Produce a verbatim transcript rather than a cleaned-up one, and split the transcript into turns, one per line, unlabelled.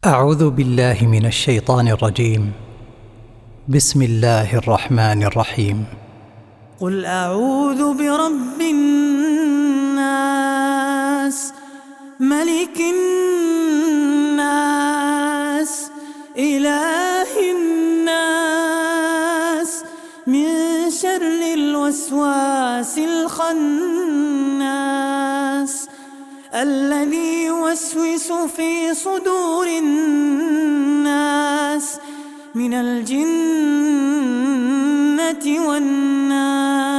أعوذ بالله من الشيطان الرجيم. بسم الله الرحمن الرحيم.
قل أعوذ برب الناس ملك الناس إله الناس من شر الوسواس الخناس الذي يوسوس في صدور الناس من الجنة والناس.